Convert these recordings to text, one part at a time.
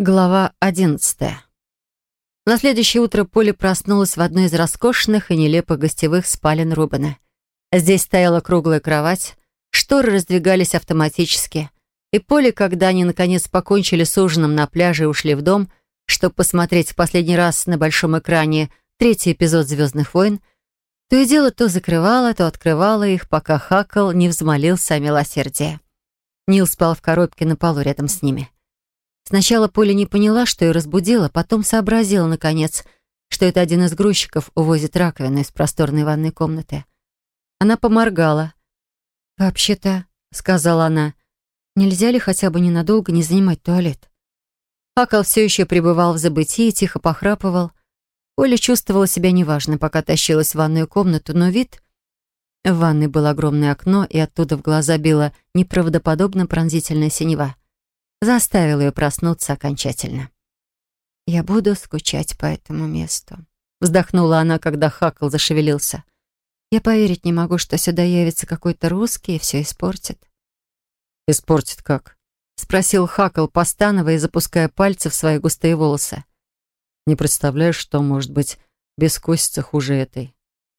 Глава 11. На следующее утро Полли проснулась в одной из роскошных и нелепых гостевых спален Рубена. Здесь стояла круглая кровать, шторы раздвигались автоматически, и Полли, когда они наконец покончили с ужином на пляже и ушли в дом, чтобы посмотреть в последний раз на большом экране третий эпизод «Звездных войн», то и дело то закрывала, то открывала их, пока Хакл не взмолился о милосердии. Нил спал в коробке на полу рядом с ними. Сначала Поля не поняла, что ее разбудило, потом сообразила, наконец, что это один из грузчиков увозит раковину из просторной ванной комнаты. Она поморгала. «Вообще-то», — сказала она, — «нельзя ли хотя бы ненадолго не занимать туалет?» Хакл все еще пребывал в забытии и тихо похрапывал. Поля чувствовала себя неважно, пока тащилась в ванную комнату, но вид... В ванной было огромное окно, и оттуда в глаза била неправдоподобно пронзительная синева. Заставил ее проснуться окончательно. «Я буду скучать по этому месту», — вздохнула она, когда Хакл зашевелился. «Я поверить не могу, что сюда явится какой-то русский и все испортит». «Испортит как?» — спросил Хакл, постановая и запуская пальцы в свои густые волосы. «Не представляю, что может быть бескусица хуже этой».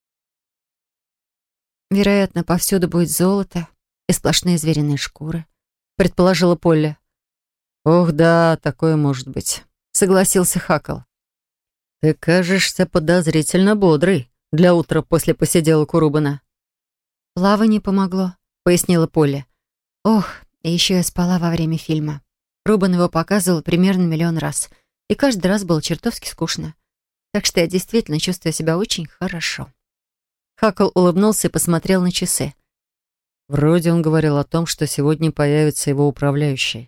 «Вероятно, повсюду будет золото и сплошные звериные шкуры», — предположила Полли. «Ох, да, такое может быть», — согласился Хакл. «Ты кажешься подозрительно бодрый для утра после посиделок у Рубена». «Плавание помогло», — пояснила Полли. «Ох, и еще я спала во время фильма. Рубен его показывал примерно 1 миллион раз, и каждый раз было чертовски скучно. Так что я действительно чувствую себя очень хорошо». Хакл улыбнулся и посмотрел на часы. Вроде он говорил о том, что сегодня появится его управляющий.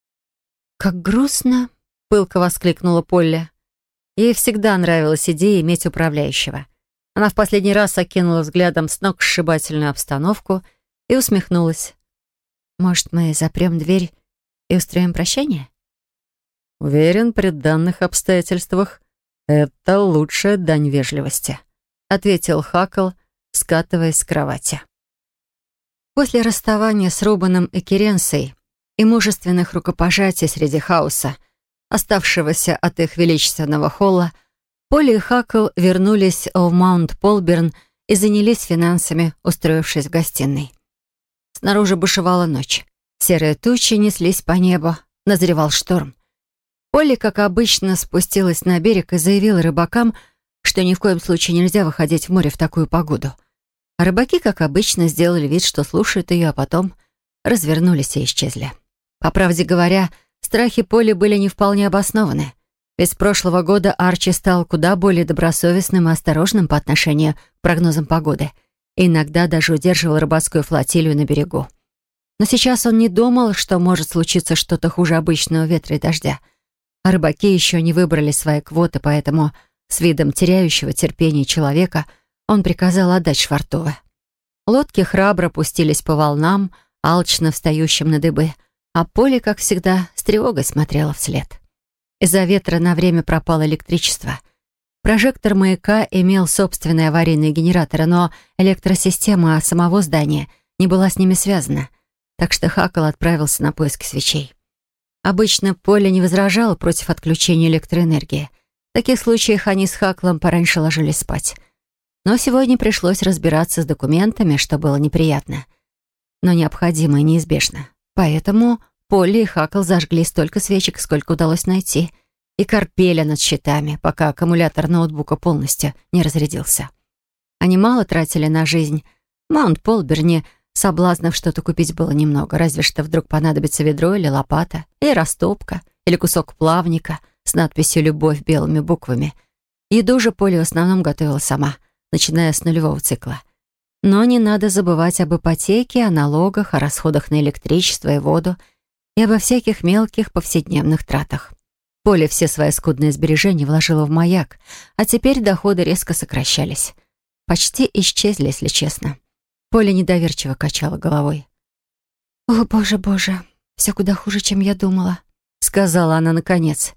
«Как грустно!» — пылко воскликнула Полли. Ей всегда нравилась идея иметь управляющего. Она в последний раз окинула взглядом сногсшибательную обстановку и усмехнулась. «Может, мы запрем дверь и устроим прощание?» «Уверен, при данных обстоятельствах это лучшая дань вежливости», — ответил Хакл, скатываясь с кровати. После расставания с Рубеном и Керенсой и мужественных рукопожатий среди хаоса, оставшегося от их величественного холла, Полли и Хакл вернулись в Маунт-Полберн и занялись финансами, устроившись в гостиной. Снаружи бушевала ночь. Серые тучи неслись по небу, назревал шторм. Полли, как обычно, спустилась на берег и заявила рыбакам, что ни в коем случае нельзя выходить в море в такую погоду. А рыбаки, как обычно, сделали вид, что слушают ее, а потом развернулись и исчезли. По правде говоря, страхи Полли были не вполне обоснованы. Ведь с прошлого года Арчи стал куда более добросовестным и осторожным по отношению к прогнозам погоды. И иногда даже удерживал рыбацкую флотилию на берегу. Но сейчас он не думал, что может случиться что-то хуже обычного ветра и дождя. А рыбаки еще не выбрали свои квоты, поэтому с видом теряющего терпения человека он приказал отдать швартовы. Лодки храбро пустились по волнам, алчно встающим на дыбы, а Полли, как всегда, с тревогой смотрела вслед. Из-за ветра на время пропало электричество. Прожектор маяка имел собственные аварийные генераторы, но электросистема самого здания не была с ними связана, так что Хакл отправился на поиски свечей. Обычно Полли не возражала против отключения электроэнергии. В таких случаях они с Хаклом пораньше ложились спать. Но сегодня пришлось разбираться с документами, что было неприятно, но необходимо и неизбежно. Поэтому Полли и Хакл зажгли столько свечек, сколько удалось найти, и корпели над счетами, пока аккумулятор ноутбука полностью не разрядился. Они мало тратили на жизнь. В Маунт-Полберне соблазнов что-то купить было немного, разве что вдруг понадобится ведро или лопата, или растопка, или кусок плавника с надписью «Любовь» белыми буквами. Еду же Полли в основном готовила сама, начиная с нулевого цикла. Но не надо забывать об ипотеке, о налогах, о расходах на электричество и воду и обо всяких мелких повседневных тратах. Полли все свои скудные сбережения вложила в маяк, а теперь доходы резко сокращались. Почти исчезли, если честно. Полли недоверчиво качала головой. «О, боже, боже, все куда хуже, чем я думала», — сказала она наконец.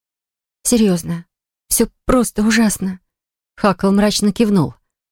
«Серьезно, все просто ужасно». Хакл мрачно кивнул.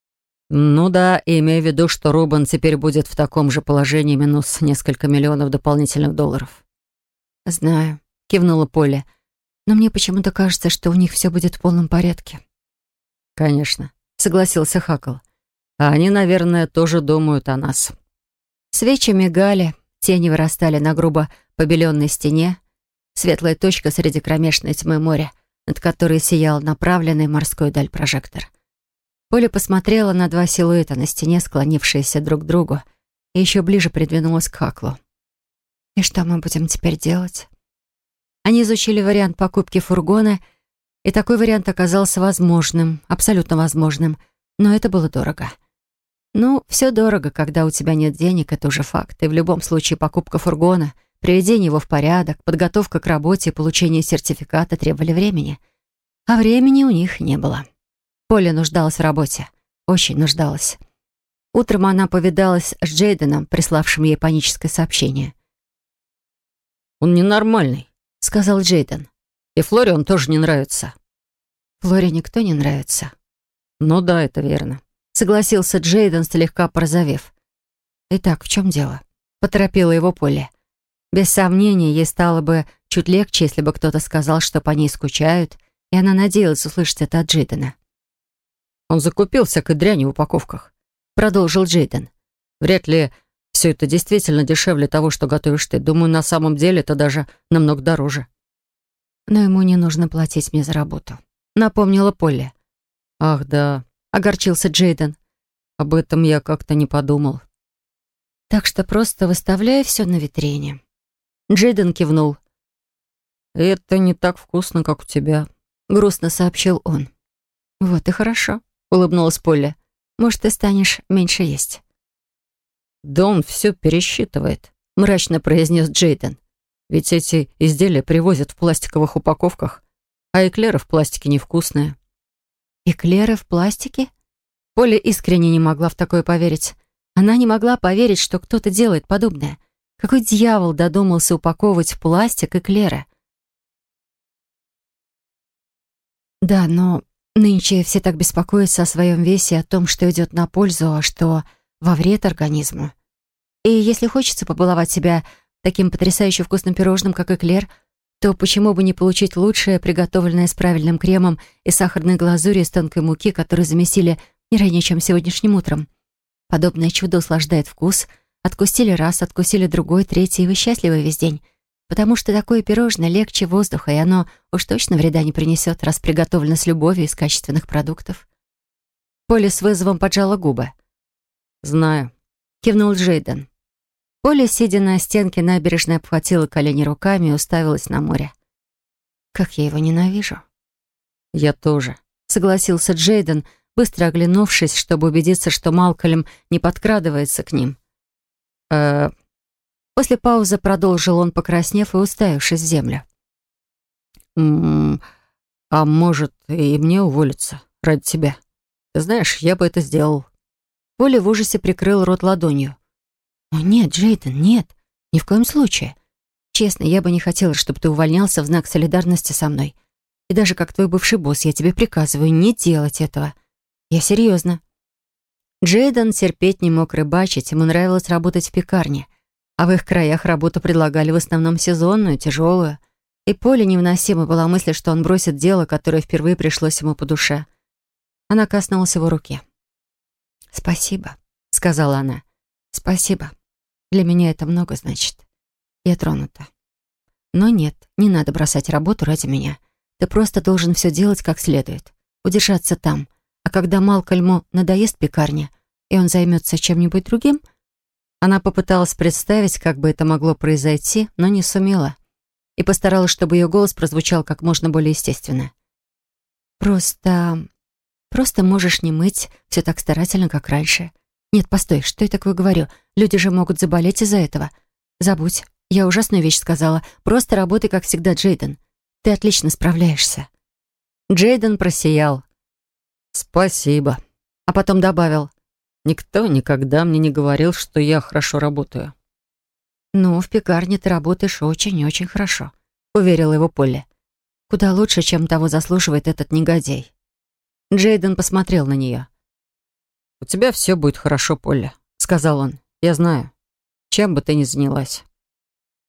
«Ну да, имея в виду, что Рубен теперь будет в таком же положении, минус несколько миллионов дополнительных долларов». «Знаю», — кивнула Полли. но мне почему-то кажется, что у них все будет в полном порядке». «Конечно», — согласился Хакл. «А они, наверное, тоже думают о нас». Свечи мигали, тени вырастали на грубо побеленной стене, светлая точка среди кромешной тьмы моря, над которой сиял направленный в морскую даль прожектор. Поля посмотрела на два силуэта на стене, склонившиеся друг к другу, и еще ближе придвинулась к Хаклу. «И что мы будем теперь делать?» Они изучили вариант покупки фургона, и такой вариант оказался возможным, абсолютно возможным, но это было дорого. Ну, все дорого, когда у тебя нет денег, это уже факт. И в любом случае покупка фургона, приведение его в порядок, подготовка к работе и получение сертификата требовали времени. А времени у них не было. Поля нуждалась в работе. Очень нуждалась. Утром она повидалась с Джейденом, приславшим ей паническое сообщение. «Он ненормальный», — сказал Джейден. «И Флоре он тоже не нравится». «Флоре никто не нравится». «Ну да, это верно», — согласился Джейден, слегка порозовев. «Итак, в чем дело?» — поторопила его Полли. Без сомнения, ей стало бы чуть легче, если бы кто-то сказал, что по ней скучают, и она надеялась услышать это от Джейдена. «Он закупил всякой дряни в упаковках», — продолжил Джейден. «Вряд ли все это действительно дешевле того, что готовишь ты. Думаю, на самом деле это даже намного дороже». «Но ему не нужно платить мне за работу», — напомнила Полли. «Ах, да», — огорчился Джейден. «Об этом я как-то не подумал». «Так что просто выставляй все на витрине». Джейден кивнул. «Это не так вкусно, как у тебя», — грустно сообщил он. «Вот и хорошо», — улыбнулась Полли. «Может, ты станешь меньше есть». «Да он все пересчитывает», — мрачно произнес Джейден. «Ведь эти изделия привозят в пластиковых упаковках, а эклеры в пластике невкусные». «Эклеры в пластике?» Поля искренне не могла в такое поверить. Она не могла поверить, что кто-то делает подобное. Какой дьявол додумался упаковывать в пластик эклеры? «Да, но нынче все так беспокоятся о своем весе, о том, что идет на пользу, а что во вред организму. И если хочется побаловать себя таким потрясающе вкусным пирожным, как эклер, то почему бы не получить лучшее, приготовленное с правильным кремом и сахарной глазурью из тонкой муки, которую замесили не ранее, чем сегодняшним утром? Подобное чудо услаждает вкус. Откусили раз, откусили другой, третий, и вы счастливы весь день. Потому что такое пирожное легче воздуха, и оно уж точно вреда не принесет, раз приготовлено с любовью из качественных продуктов». Поля с вызовом поджала губы. «Знаю», — кивнул Джейден. Поля, сидя на стенке набережной, обхватила колени руками и уставилась на море. «Как я его ненавижу». «Я тоже», — согласился Джейден, быстро оглянувшись, чтобы убедиться, что Малкольм не подкрадывается к ним. После паузы продолжил он, покраснев и уставившись в землю. «А может, и мне уволиться ради тебя? Ты знаешь, я бы это сделал». Поля в ужасе прикрыл рот ладонью. «О, нет, Джейден, нет, ни в коем случае. Честно, я бы не хотела, чтобы ты увольнялся в знак солидарности со мной. И даже как твой бывший босс, я тебе приказываю не делать этого. Я серьезно». Джейден терпеть не мог рыбачить, ему нравилось работать в пекарне, а в их краях работу предлагали в основном сезонную, тяжелую. И Поле невыносима была мысль, что он бросит дело, которое впервые пришлось ему по душе. Она коснулась его руки. «Спасибо», — сказала она. «Спасибо. Для меня это много значит. Я тронута. Но нет, не надо бросать работу ради меня. Ты просто должен все делать как следует. Удержаться там. А когда Малкольму надоест пекарня, и он займется чем-нибудь другим...» Она попыталась представить, как бы это могло произойти, но не сумела. И постаралась, чтобы ее голос прозвучал как можно более естественно. «Просто можешь не мыть все так старательно, как раньше. Нет, постой, что я такое говорю? Люди же могут заболеть из-за этого. Забудь, я ужасную вещь сказала. Просто работай, как всегда, Джейден. Ты отлично справляешься». Джейден просиял. «Спасибо». А потом добавил. «Никто никогда мне не говорил, что я хорошо работаю». «Ну, в пекарне ты работаешь очень-очень хорошо», — уверила его Полли. «Куда лучше, чем того заслуживает этот негодяй». Джейден посмотрел на нее. «У тебя все будет хорошо, Полли», — сказал он. «Я знаю, чем бы ты ни занялась».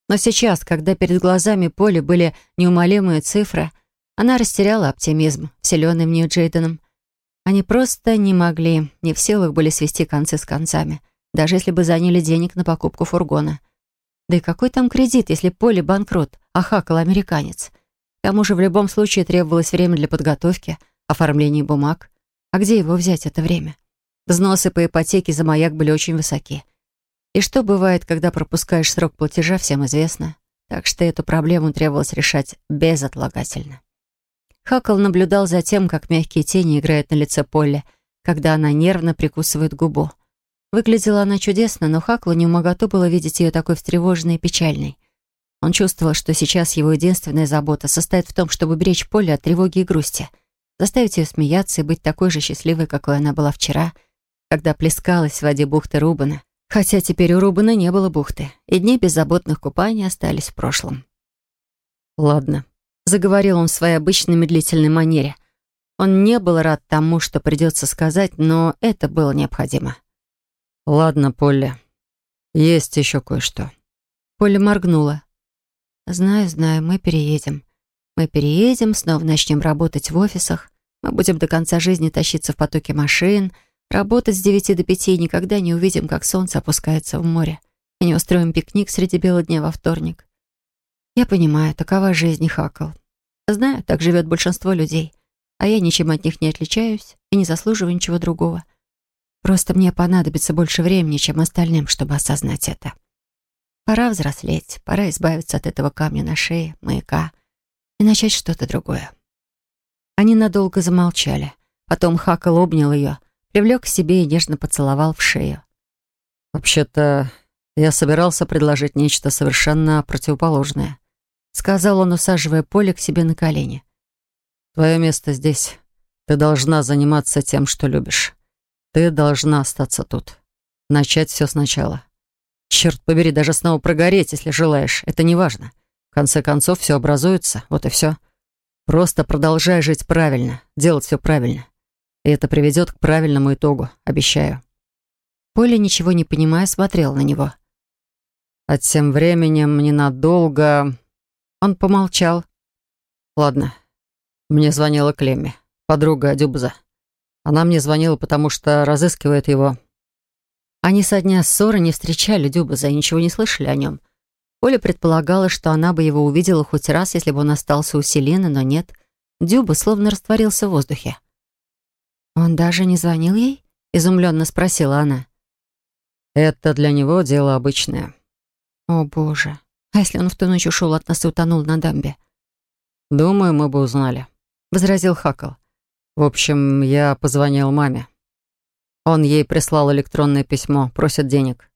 Но сейчас, когда перед глазами Поли были неумолимые цифры, она растеряла оптимизм, вселенный в нее Джейденом. Они просто не могли, не в силах были свести концы с концами, даже если бы заняли денег на покупку фургона. Да и какой там кредит, если Поли банкрот, а Хакл американец? К тому же в любом случае требовалось время для подготовки, оформления бумаг. А где его взять это время? Взносы по ипотеке за маяк были очень высоки. И что бывает, когда пропускаешь срок платежа, всем известно. Так что эту проблему требовалось решать безотлагательно. Хакл наблюдал за тем, как мягкие тени играют на лице Полли, когда она нервно прикусывает губу. Выглядела она чудесно, но Хаклу невмоготу было видеть ее такой встревоженной и печальной. Он чувствовал, что сейчас его единственная забота состоит в том, чтобы беречь Полли от тревоги и грусти, заставить ее смеяться и быть такой же счастливой, какой она была вчера, когда плескалась в воде бухты Рубана. Хотя теперь у Рубана не было бухты, и дни беззаботных купаний остались в прошлом. «Ладно», — заговорил он в своей обычной медлительной манере. Он не был рад тому, что придется сказать, но это было необходимо. «Ладно, Полли, есть еще кое-что». Полли моргнула. «Знаю, мы переедем. Мы переедем, снова начнем работать в офисах. Мы будем до конца жизни тащиться в потоке машин, работать с 9 до 5 и никогда не увидим, как солнце опускается в море. И не устроим пикник среди бела дня во вторник. Я понимаю, такова жизнь, Хакл. Знаю, так живет большинство людей, а я ничем от них не отличаюсь и не заслуживаю ничего другого. Просто мне понадобится больше времени, чем остальным, чтобы осознать это. Пора взрослеть, пора избавиться от этого камня на шее, маяка, и начать что-то другое». Они надолго замолчали. Потом Хакл обнял ее, привлек к себе и нежно поцеловал в шею. «Вообще-то, я собирался предложить нечто совершенно противоположное», сказал он, усаживая Полли к себе на колени. «Твое место здесь. Ты должна заниматься тем, что любишь. Ты должна остаться тут. Начать все сначала. Черт побери, даже снова прогореть, если желаешь. Это не важно. В конце концов, все образуется. Вот и все. Просто продолжай жить правильно, делать все правильно. И это приведет к правильному итогу, обещаю». Полли, ничего не понимая, смотрел на него. «А тем временем ненадолго...» Он помолчал. «Ладно. Мне звонила Клемми, подруга Дюбза. Она мне звонила, потому что разыскивает его». Они со дня ссоры не встречали Дюбза и ничего не слышали о нем. Оля предполагала, что она бы его увидела хоть раз, если бы он остался у Селены, но нет. Дюба словно растворился в воздухе. «Он даже не звонил ей?» — изумленно спросила она. «Это для него дело обычное». «О, Боже! А если он в ту ночь ушел от нас и утонул на дамбе?» «Думаю, мы бы узнали», — возразил Хакл. «В общем, я позвонил маме. Он ей прислал электронное письмо, просит денег».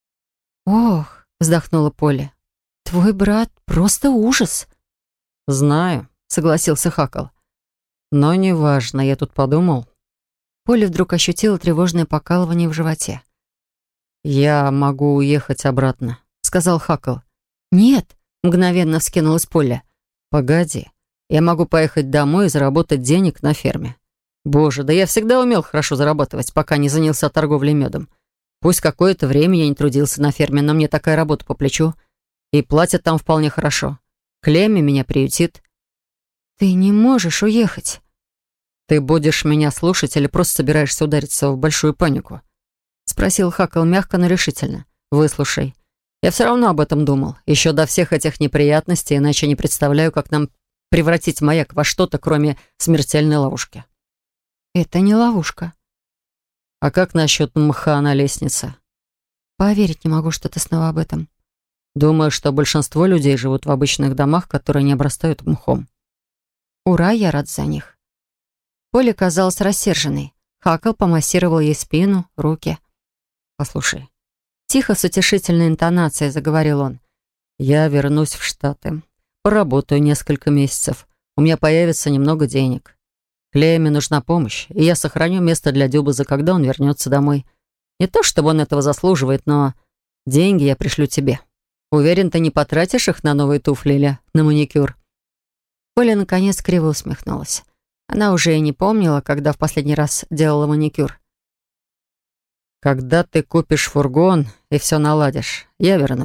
«Ох!» — вздохнула Полли. «Твой брат просто ужас!» «Знаю», — согласился Хакл. «Но неважно, я тут подумал». Полли вдруг ощутила тревожное покалывание в животе. «Я могу уехать обратно», — сказал Хакл. «Нет», — мгновенно вскинулась Полли. «Погоди, я могу поехать домой и заработать денег на ферме. Боже, да я всегда умел хорошо зарабатывать, пока не занялся торговлей медом. Пусть какое-то время я не трудился на ферме, но мне такая работа по плечу. И платят там вполне хорошо. Клемми меня приютит». «Ты не можешь уехать». «Ты будешь меня слушать или просто собираешься удариться в большую панику?» — спросил Хакл мягко, но решительно. «Выслушай. Я все равно об этом думал. Еще до всех этих неприятностей, иначе не представляю, как нам превратить маяк во что-то, кроме смертельной ловушки». «Это не ловушка». «А как насчет мха на лестнице?» «Поверить не могу, что ты снова об этом». «Думаю, что большинство людей живут в обычных домах, которые не обрастают мхом». «Ура, я рад за них». Поля казалась рассерженной. Хакл помассировал ей спину, руки. «Послушай». Тихо, с утешительной интонацией заговорил он. «Я вернусь в Штаты. Поработаю несколько месяцев. У меня появится немного денег. Клемме нужна помощь, и я сохраню место для Дюбаза, когда он вернется домой. Не то, чтобы он этого заслуживает, но деньги я пришлю тебе. Уверен, ты не потратишь их на новые туфли или на маникюр». Поля наконец криво усмехнулась. Она уже и не помнила, когда в последний раз делала маникюр. «Когда ты купишь фургон и все наладишь, я вернусь.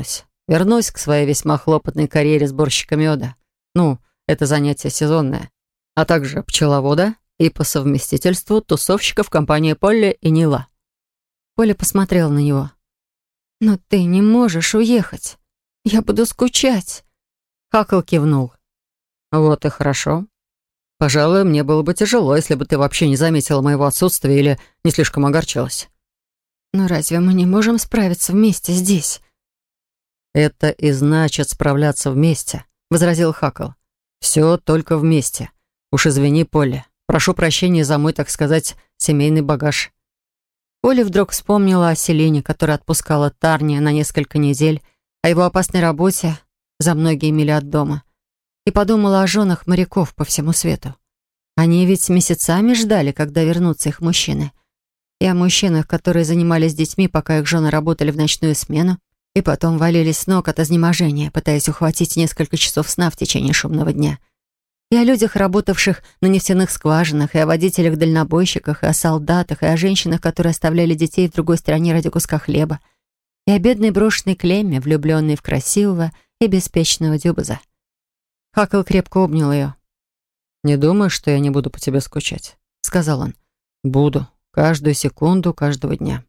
Вернусь к своей весьма хлопотной карьере сборщика меда. Ну, это занятие сезонное. А также пчеловода и по совместительству тусовщика в компании Полли и Нила». Поля посмотрела на него. «Но ты не можешь уехать. Я буду скучать». Хакл кивнул. «Вот и хорошо. Пожалуй, мне было бы тяжело, если бы ты вообще не заметила моего отсутствия или не слишком огорчилась». «Но разве мы не можем справиться вместе здесь?» «Это и значит справляться вместе», — возразил Хакл. «Все только вместе. Уж извини, Полли. Прошу прощения за мой, так сказать, семейный багаж». Поля вдруг вспомнила о Селине, которая отпускала Тарни на несколько недель, о его опасной работе за многие мили от дома, и подумала о женах моряков по всему свету. Они ведь месяцами ждали, когда вернутся их мужчины. И о мужчинах, которые занимались детьми, пока их жены работали в ночную смену, и потом валились с ног от изнеможения, пытаясь ухватить несколько часов сна в течение шумного дня. И о людях, работавших на нефтяных скважинах, и о водителях-дальнобойщиках, и о солдатах, и о женщинах, которые оставляли детей в другой стране ради куска хлеба, и о бедной брошенной Клемме, влюбленной в красивого и беспечного Дюбаза. Хакл крепко обнял ее. «Не думаю, что я не буду по тебе скучать», — сказал он. «Буду. Каждую секунду, каждого дня».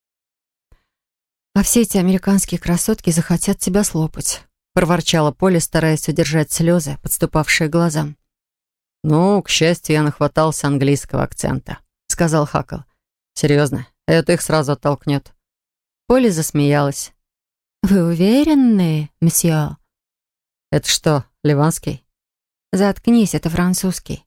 «А все эти американские красотки захотят тебя слопать», — проворчала Поля, стараясь удержать слезы, подступавшие к глазам. «Ну, к счастью, я нахватался английского акцента», — сказал Хакл. «Серьезно, это их сразу оттолкнет». Поля засмеялась. «Вы уверены, месье?» «Это что, ливанский?» «Заткнись, это французский».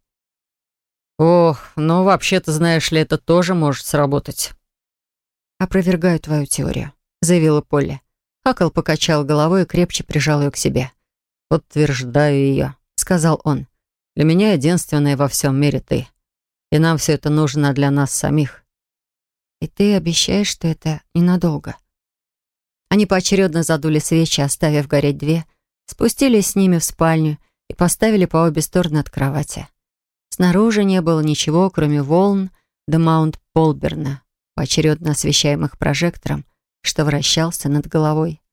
«Ох, ну вообще-то, знаешь ли, это тоже может сработать». «Опровергаю твою теорию», — заявила Полли. Хакл покачал головой и крепче прижал ее к себе. «Подтверждаю ее», — сказал он. «Для меня единственная во всем мире ты. И нам все это нужно для нас самих». «И ты обещаешь, что это ненадолго?» Они поочередно задули свечи, оставив гореть две, спустились с ними в спальню и поставили по обе стороны от кровати. Снаружи не было ничего, кроме волн до Маунт-Полберна, поочередно освещаемых прожектором, что вращался над головой.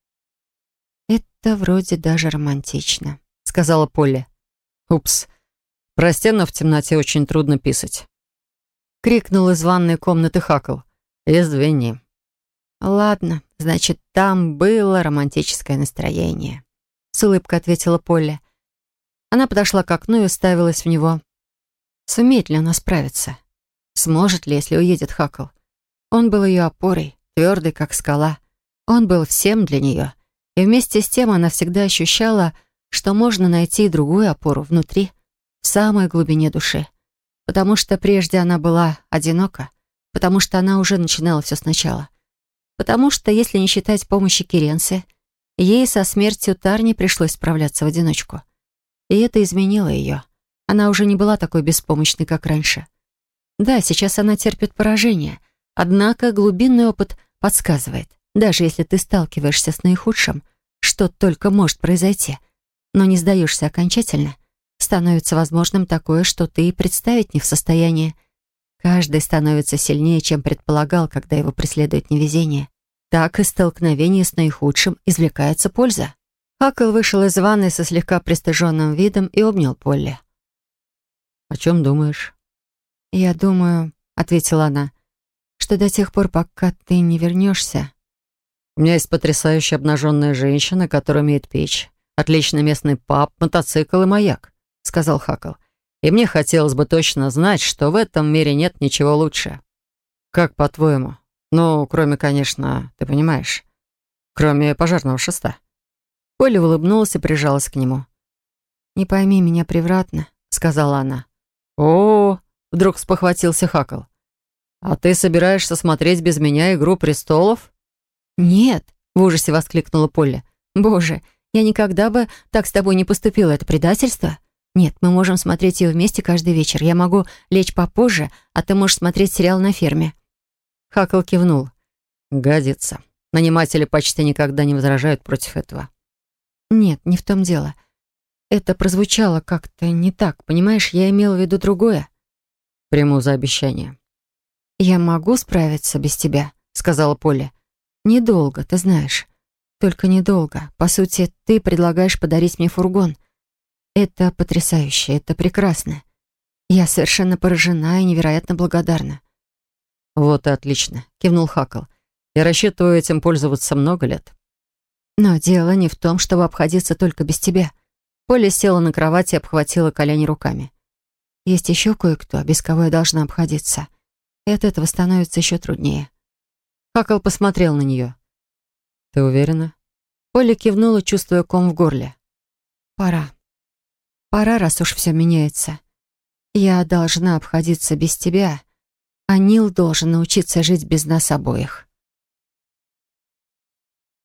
«Это вроде даже романтично», — сказала Полли. «Упс. Прости, но в темноте очень трудно писать», — крикнул из ванной комнаты Хакл. «Извини». «Ладно, значит, там было романтическое настроение», — с улыбкой ответила Полли. Она подошла к окну и уставилась в него. Сумеет ли она справиться? Сможет ли, если уедет Хакл? Он был ее опорой, твердый, как скала. Он был всем для нее. И вместе с тем она всегда ощущала, что можно найти и другую опору внутри, в самой глубине души. Потому что прежде она была одинока, потому что она уже начинала все сначала. Потому что, если не считать помощи Керенсе, ей со смертью Тарни пришлось справляться в одиночку. И это изменило ее. Она уже не была такой беспомощной, как раньше. Да, сейчас она терпит поражение, однако глубинный опыт подсказывает, даже если ты сталкиваешься с наихудшим, что только может произойти, но не сдаешься окончательно, становится возможным такое, что ты и представить не в состоянии. Каждый становится сильнее, чем предполагал, когда его преследует невезение. Так из столкновения с наихудшим извлекается польза. Хакл вышел из ванной со слегка пристыженным видом и обнял Полли. «О чем думаешь?» «Я думаю», — ответила она, «что до тех пор, пока ты не вернешься...» «У меня есть потрясающая обнаженная женщина, которая умеет печь. Отличный местный паб, мотоцикл и маяк», — сказал Хакл. «И мне хотелось бы точно знать, что в этом мире нет ничего лучше. Как по-твоему? Ну, кроме, конечно, ты понимаешь, кроме пожарного шеста». Поля улыбнулась и прижалась к нему. «Не пойми меня превратно», — сказала она. «О, вдруг спохватился Хакл. А ты собираешься смотреть без меня «Игру престолов»?» «Нет», — в ужасе воскликнула Полли. «Боже, я никогда бы так с тобой не поступила. Это предательство? Нет, мы можем смотреть ее вместе каждый вечер. Я могу лечь попозже, а ты можешь смотреть сериал на ферме». Хакл кивнул. «Годится. Наниматели почти никогда не возражают против этого». «Нет, не в том дело. Это прозвучало как-то не так, понимаешь? Я имела в виду другое». «Приму за обещание». «Я могу справиться без тебя», — сказала Полли. «Недолго, ты знаешь. Только недолго. По сути, ты предлагаешь подарить мне фургон. Это потрясающе, это прекрасно. Я совершенно поражена и невероятно благодарна. «Вот и отлично», — кивнул Хакл. «Я рассчитываю этим пользоваться много лет». Но дело не в том, чтобы обходиться только без тебя. Поля села на кровати и обхватила колени руками. Есть еще кое-кто, без кого я должна обходиться. И от этого становится еще труднее. Хакл посмотрел на нее. «Ты уверена?» Поля кивнула, чувствуя ком в горле. «Пора. Пора, раз уж все меняется. Я должна обходиться без тебя, а Нил должен научиться жить без нас обоих».